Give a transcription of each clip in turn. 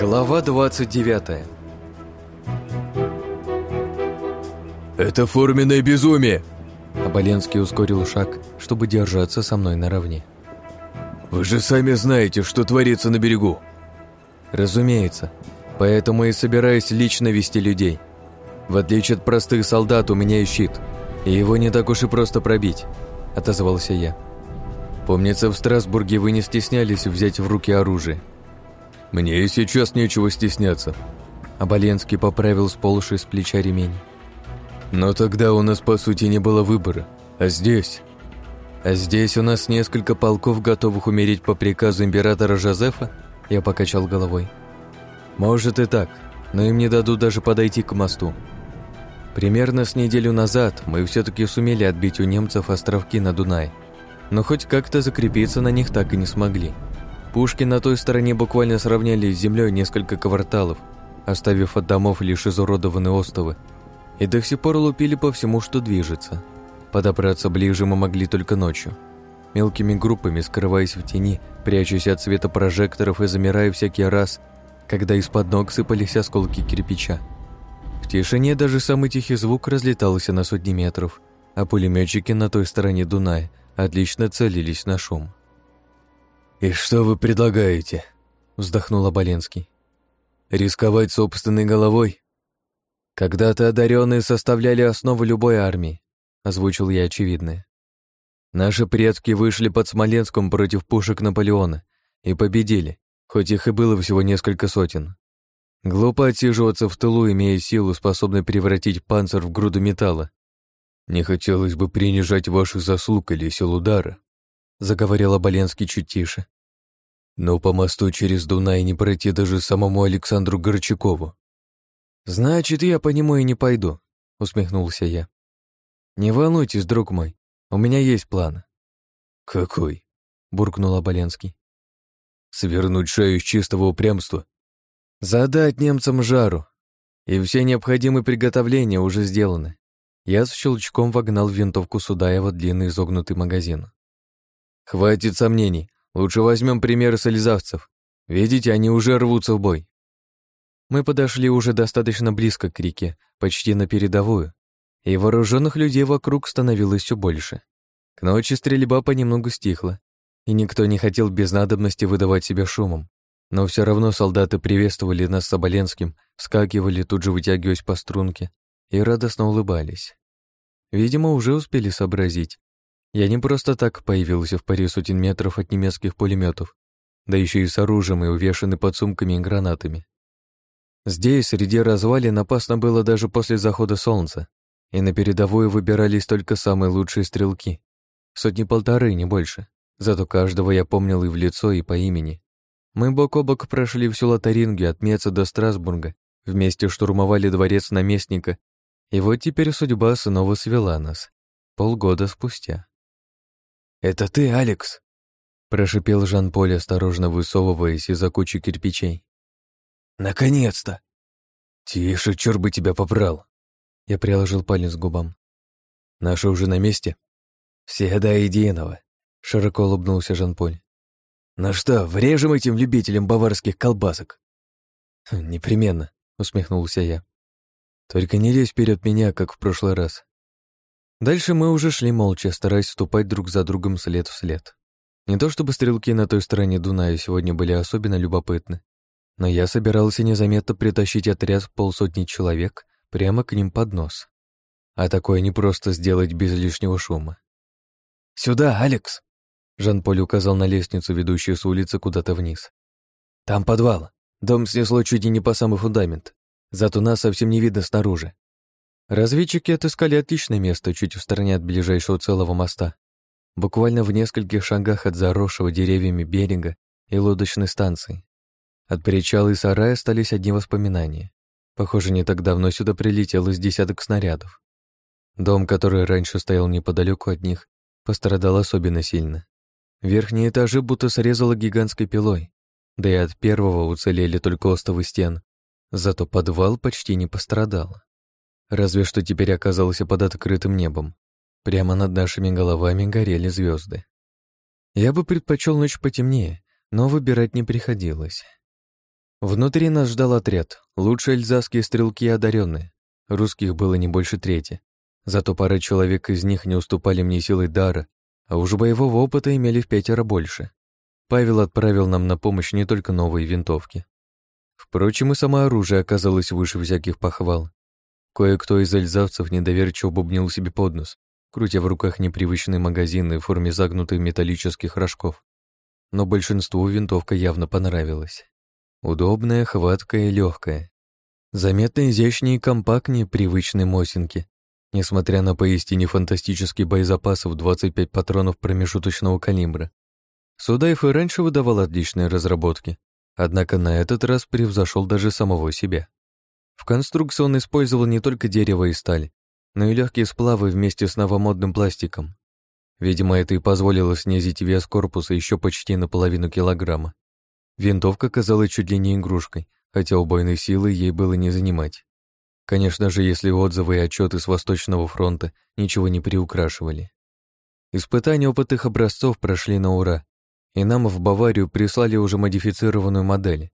Глава 29. «Это форменное безумие!» Оболенский ускорил шаг, чтобы держаться со мной наравне. «Вы же сами знаете, что творится на берегу!» «Разумеется, поэтому и собираюсь лично вести людей. В отличие от простых солдат, у меня есть щит, и его не так уж и просто пробить», — отозвался я. «Помнится, в Страсбурге вы не стеснялись взять в руки оружие». «Мне и сейчас нечего стесняться», — Оболенский поправил сползший с плеча ремень. «Но тогда у нас, по сути, не было выбора. А здесь...» «А здесь у нас несколько полков, готовых умереть по приказу императора Жозефа?» Я покачал головой. «Может и так, но им не дадут даже подойти к мосту. Примерно с неделю назад мы все-таки сумели отбить у немцев островки на Дунае, но хоть как-то закрепиться на них так и не смогли. Пушки на той стороне буквально сравняли с землей несколько кварталов, оставив от домов лишь изуродованные остовы, и до сих пор лупили по всему, что движется. Подобраться ближе мы могли только ночью, мелкими группами, скрываясь в тени, прячась от света прожекторов и замирая всякий раз, когда из-под ног сыпались осколки кирпича. В тишине даже самый тихий звук разлетался на сотни метров, а пулеметчики на той стороне Дуная отлично целились на шум. «И что вы предлагаете?» — вздохнул Оболенский. «Рисковать собственной головой?» «Когда-то одаренные составляли основу любой армии», — озвучил я очевидное. «Наши предки вышли под Смоленском против пушек Наполеона и победили, хоть их и было всего несколько сотен. Глупо отсиживаться в тылу, имея силу, способную превратить панцирь в груду металла». «Не хотелось бы принижать ваших заслуг или сил удара», — заговорил Оболенский чуть тише. «Но по мосту через Дунай не пройти даже самому Александру Горчакову». «Значит, я по нему и не пойду», — усмехнулся я. «Не волнуйтесь, друг мой, у меня есть план». «Какой?» — буркнул Оболенский. «Свернуть шею из чистого упрямства?» «Задать немцам жару, и все необходимые приготовления уже сделаны». Я с щелчком вогнал в винтовку Судаева длинный изогнутый магазин. «Хватит сомнений, лучше возьмем примеры с эльзавцев. Видите, они уже рвутся в бой». Мы подошли уже достаточно близко к реке, почти на передовую, и вооруженных людей вокруг становилось все больше. К ночи стрельба понемногу стихла, и никто не хотел без надобности выдавать себя шумом. Но все равно солдаты приветствовали нас с Оболенским, вскакивали, тут же вытягиваясь по струнке, и радостно улыбались. Видимо, уже успели сообразить. Я не просто так появился в паре сотен метров от немецких пулеметов, да еще и с оружием и увешанный подсумками и гранатами. Здесь, среди развалин, опасно было даже после захода солнца, и на передовую выбирались только самые лучшие стрелки. Сотни-полторы, не больше. Зато каждого я помнил и в лицо, и по имени. Мы бок о бок прошли всю Лотарингию от Меца до Страсбурга, вместе штурмовали дворец наместника, и вот теперь судьба снова свела нас. Полгода спустя. «Это ты, Алекс?» — прошипел Жан-Поль, осторожно высовываясь из-за кучи кирпичей. «Наконец-то!» «Тише, чёрт бы тебя попрал!» Я приложил палец к губам. «Наши уже на месте?» «Все до единого», — широко улыбнулся Жан-Поль. «Ну что, врежем этим любителям баварских колбасок?» «Непременно», — усмехнулся я. «Только не лезь вперед меня, как в прошлый раз». Дальше мы уже шли молча, стараясь ступать друг за другом след в след. Не то чтобы стрелки на той стороне Дуная сегодня были особенно любопытны, но я собирался незаметно притащить отряд в полсотни человек прямо к ним под нос. А такое не просто сделать без лишнего шума. «Сюда, Алекс!» Жан-Поль указал на лестницу, ведущую с улицы куда-то вниз. «Там подвал. Дом снесло чуть ли не по самый фундамент. Зато нас совсем не видно снаружи». Разведчики отыскали отличное место чуть в стороне от ближайшего целого моста. Буквально в нескольких шагах от заросшего деревьями берега и лодочной станции. От причала и сарая остались одни воспоминания. Похоже, не так давно сюда прилетело с десяток снарядов. Дом, который раньше стоял неподалеку от них, пострадал особенно сильно. Верхние этажи будто срезало гигантской пилой, да и от первого уцелели только остовы стен. Зато подвал почти не пострадал. Разве что теперь оказался под открытым небом. Прямо над нашими головами горели звезды. Я бы предпочел ночь потемнее, но выбирать не приходилось. Внутри нас ждал отряд, лучшие эльзасские стрелки и одаренные. Русских было не больше трети. Зато пара человек из них не уступали мне силой дара, а уж боевого опыта имели в 5 больше. Павел отправил нам на помощь не только новые винтовки. Впрочем, и само оружие оказалось выше всяких похвал. Кое-кто из эльзавцев недоверчиво бубнил себе под нос, крутя в руках непривычные магазины в форме загнутых металлических рожков. Но большинству винтовка явно понравилась. Удобная, хваткая и легкая. Заметно изящнее и компактнее привычной Мосинки, несмотря на поистине фантастический боезапас в 25 патронов промежуточного калибра. Судаев и раньше выдавал отличные разработки, однако на этот раз превзошел даже самого себя. В конструкции он использовал не только дерево и сталь, но и легкие сплавы вместе с новомодным пластиком. Видимо, это и позволило снизить вес корпуса еще почти на половину килограмма. Винтовка казалась чуть ли не игрушкой, хотя убойной силы ей было не занимать. Конечно же, если отзывы и отчеты с Восточного фронта ничего не приукрашивали. Испытания опытных образцов прошли на ура, и нам в Баварию прислали уже модифицированную модель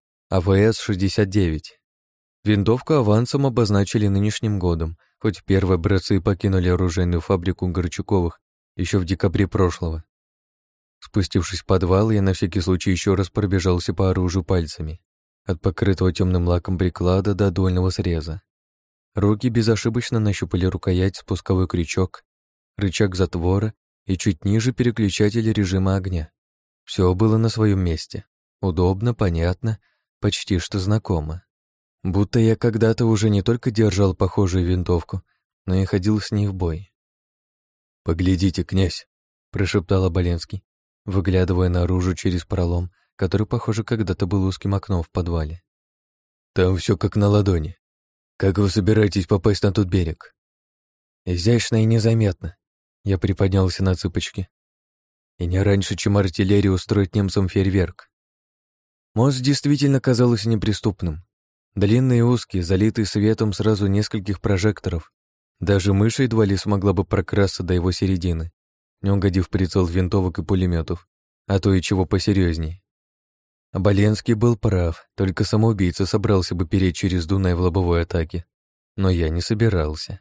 АВС-69. Винтовку авансом обозначили нынешним годом, хоть первые образцы покинули оружейную фабрику Горчаковых еще в декабре прошлого. Спустившись в подвал, я на всякий случай еще раз пробежался по оружию пальцами, от покрытого темным лаком приклада до дульного среза. Руки безошибочно нащупали рукоять, спусковой крючок, рычаг затвора и чуть ниже переключатель режима огня. Все было на своем месте. Удобно, понятно, почти что знакомо. Будто я когда-то уже не только держал похожую винтовку, но и ходил с ней в бой. «Поглядите, князь!» — прошептал Оболенский, выглядывая наружу через пролом, который, похоже, когда-то был узким окном в подвале. «Там все как на ладони. Как вы собираетесь попасть на тот берег?» «Изящно и незаметно». Я приподнялся на цыпочки. И не раньше, чем артиллерия устроит немцам фейерверк. Мост действительно казался неприступным. Длинный и узкий, залитый светом сразу нескольких прожекторов. Даже мышь едва ли смогла бы прокрасться до его середины, не угодив в прицел винтовок и пулеметов, а то и чего посерьезней. Оболенский был прав, только самоубийца собрался бы переть через Дунай в лобовой атаке. Но я не собирался.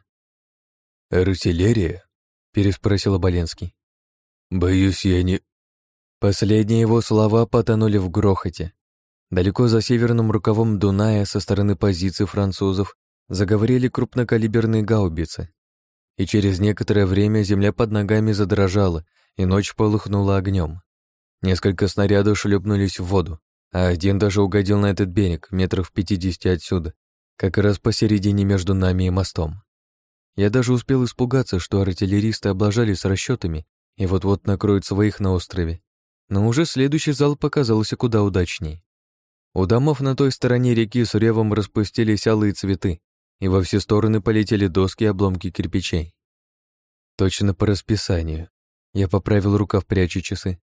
«Артиллерия?» — переспросил Оболенский. «Боюсь, я не...» Последние его слова потонули в грохоте. Далеко за северным рукавом Дуная со стороны позиций французов заговорили крупнокалиберные гаубицы. И через некоторое время земля под ногами задрожала, и ночь полыхнула огнем. Несколько снарядов шлепнулись в воду, а один даже угодил на этот берег, метров в 50 отсюда, как раз посередине между нами и мостом. Я даже успел испугаться, что артиллеристы облажались с расчетами и вот-вот накроют своих на острове. Но уже следующий залп показался куда удачней. У домов на той стороне реки с ревом распустились алые цветы, и во все стороны полетели доски и обломки кирпичей. Точно по расписанию. Я поправил рукав, пряча часы.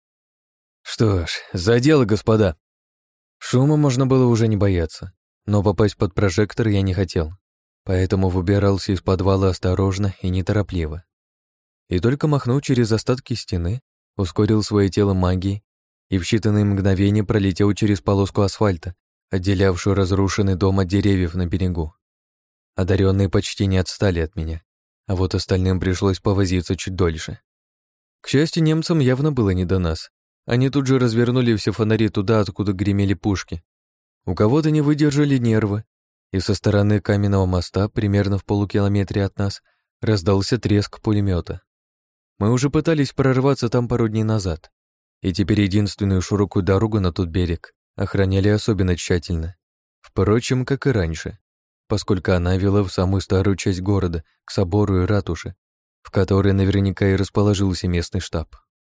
Что ж, за дело, господа. Шума можно было уже не бояться, но попасть под прожектор я не хотел, поэтому выбирался из подвала осторожно и неторопливо. И только махнув через остатки стены, ускорил свое тело магией и в считанные мгновения пролетел через полоску асфальта, отделявшую разрушенный дом от деревьев на берегу. Одаренные почти не отстали от меня, а вот остальным пришлось повозиться чуть дольше. К счастью, немцам явно было не до нас. Они тут же развернули все фонари туда, откуда гремели пушки. У кого-то не выдержали нервы, и со стороны каменного моста, примерно в полукилометре от нас, раздался треск пулемета. Мы уже пытались прорваться там пару дней назад, и теперь единственную широкую дорогу на тот берег охраняли особенно тщательно. Впрочем, как и раньше, поскольку она вела в самую старую часть города, к собору и ратуше, в которой наверняка и расположился местный штаб.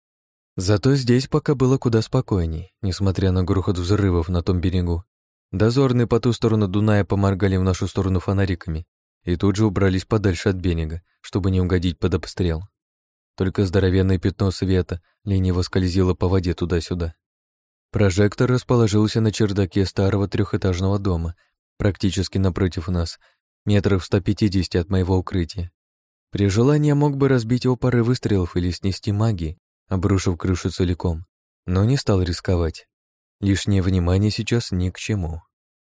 Зато здесь пока было куда спокойней, несмотря на грохот взрывов на том берегу. Дозорные по ту сторону Дуная поморгали в нашу сторону фонариками и тут же убрались подальше от берега, чтобы не угодить под обстрел. Только здоровенное пятно света лениво скользило по воде туда-сюда. Прожектор расположился на чердаке старого трехэтажного дома, практически напротив нас, метров в 150 от моего укрытия. При желании я мог бы разбить его парой выстрелов или снести магией, обрушив крышу целиком, но не стал рисковать. Лишнее внимание сейчас ни к чему.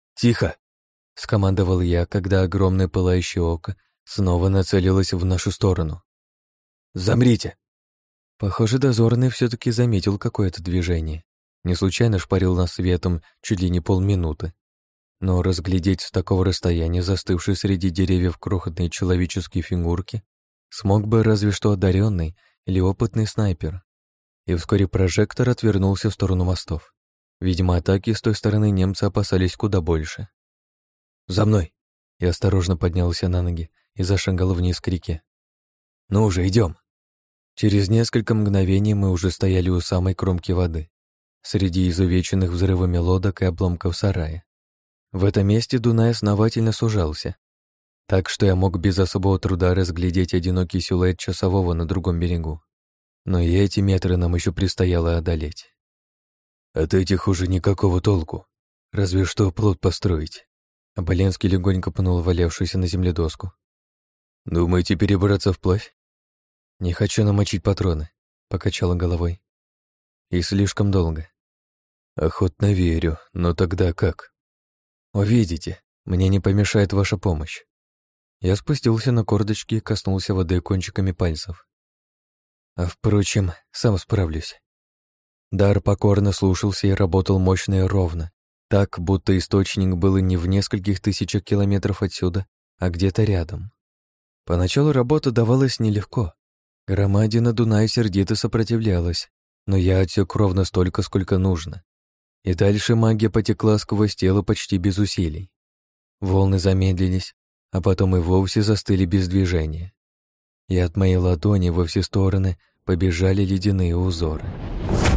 Тихо!» — скомандовал я, когда огромное пылающее око снова нацелилось в нашу сторону. «Замрите!» Похоже, дозорный все-таки заметил какое-то движение. Не случайно шпарил нас светом чуть ли не полминуты. Но разглядеть с такого расстояния застывшие среди деревьев крохотные человеческие фигурки смог бы разве что одаренный или опытный снайпер. И вскоре прожектор отвернулся в сторону мостов. Видимо, атаки с той стороны немцы опасались куда больше. «За мной!» Я осторожно поднялся на ноги и зашагал вниз к реке. «Ну уже, идем!» Через несколько мгновений мы уже стояли у самой кромки воды, среди изувеченных взрывами лодок и обломков сарая. В этом месте Дунай основательно сужался, так что я мог без особого труда разглядеть одинокий силуэт часового на другом берегу. Но и эти метры нам еще предстояло одолеть. От этих уже никакого толку, разве что плот построить. Оболенский легонько пнул валявшуюся на земле доску. «Думаете перебраться вплавь?» «Не хочу намочить патроны», — покачала головой. «И слишком долго». «Охотно верю, но тогда как?» «Увидите, мне не помешает ваша помощь». Я спустился на корточки и коснулся воды кончиками пальцев. А впрочем, сам справлюсь. Дар покорно слушался и работал мощно и ровно, так, будто источник был не в нескольких тысячах километров отсюда, а где-то рядом. Поначалу работа давалась нелегко. Громадина Дуная сердито сопротивлялась, но я отсек ровно столько, сколько нужно. И дальше магия потекла сквозь тело почти без усилий. Волны замедлились, а потом и вовсе застыли без движения. И от моей ладони во все стороны побежали ледяные узоры.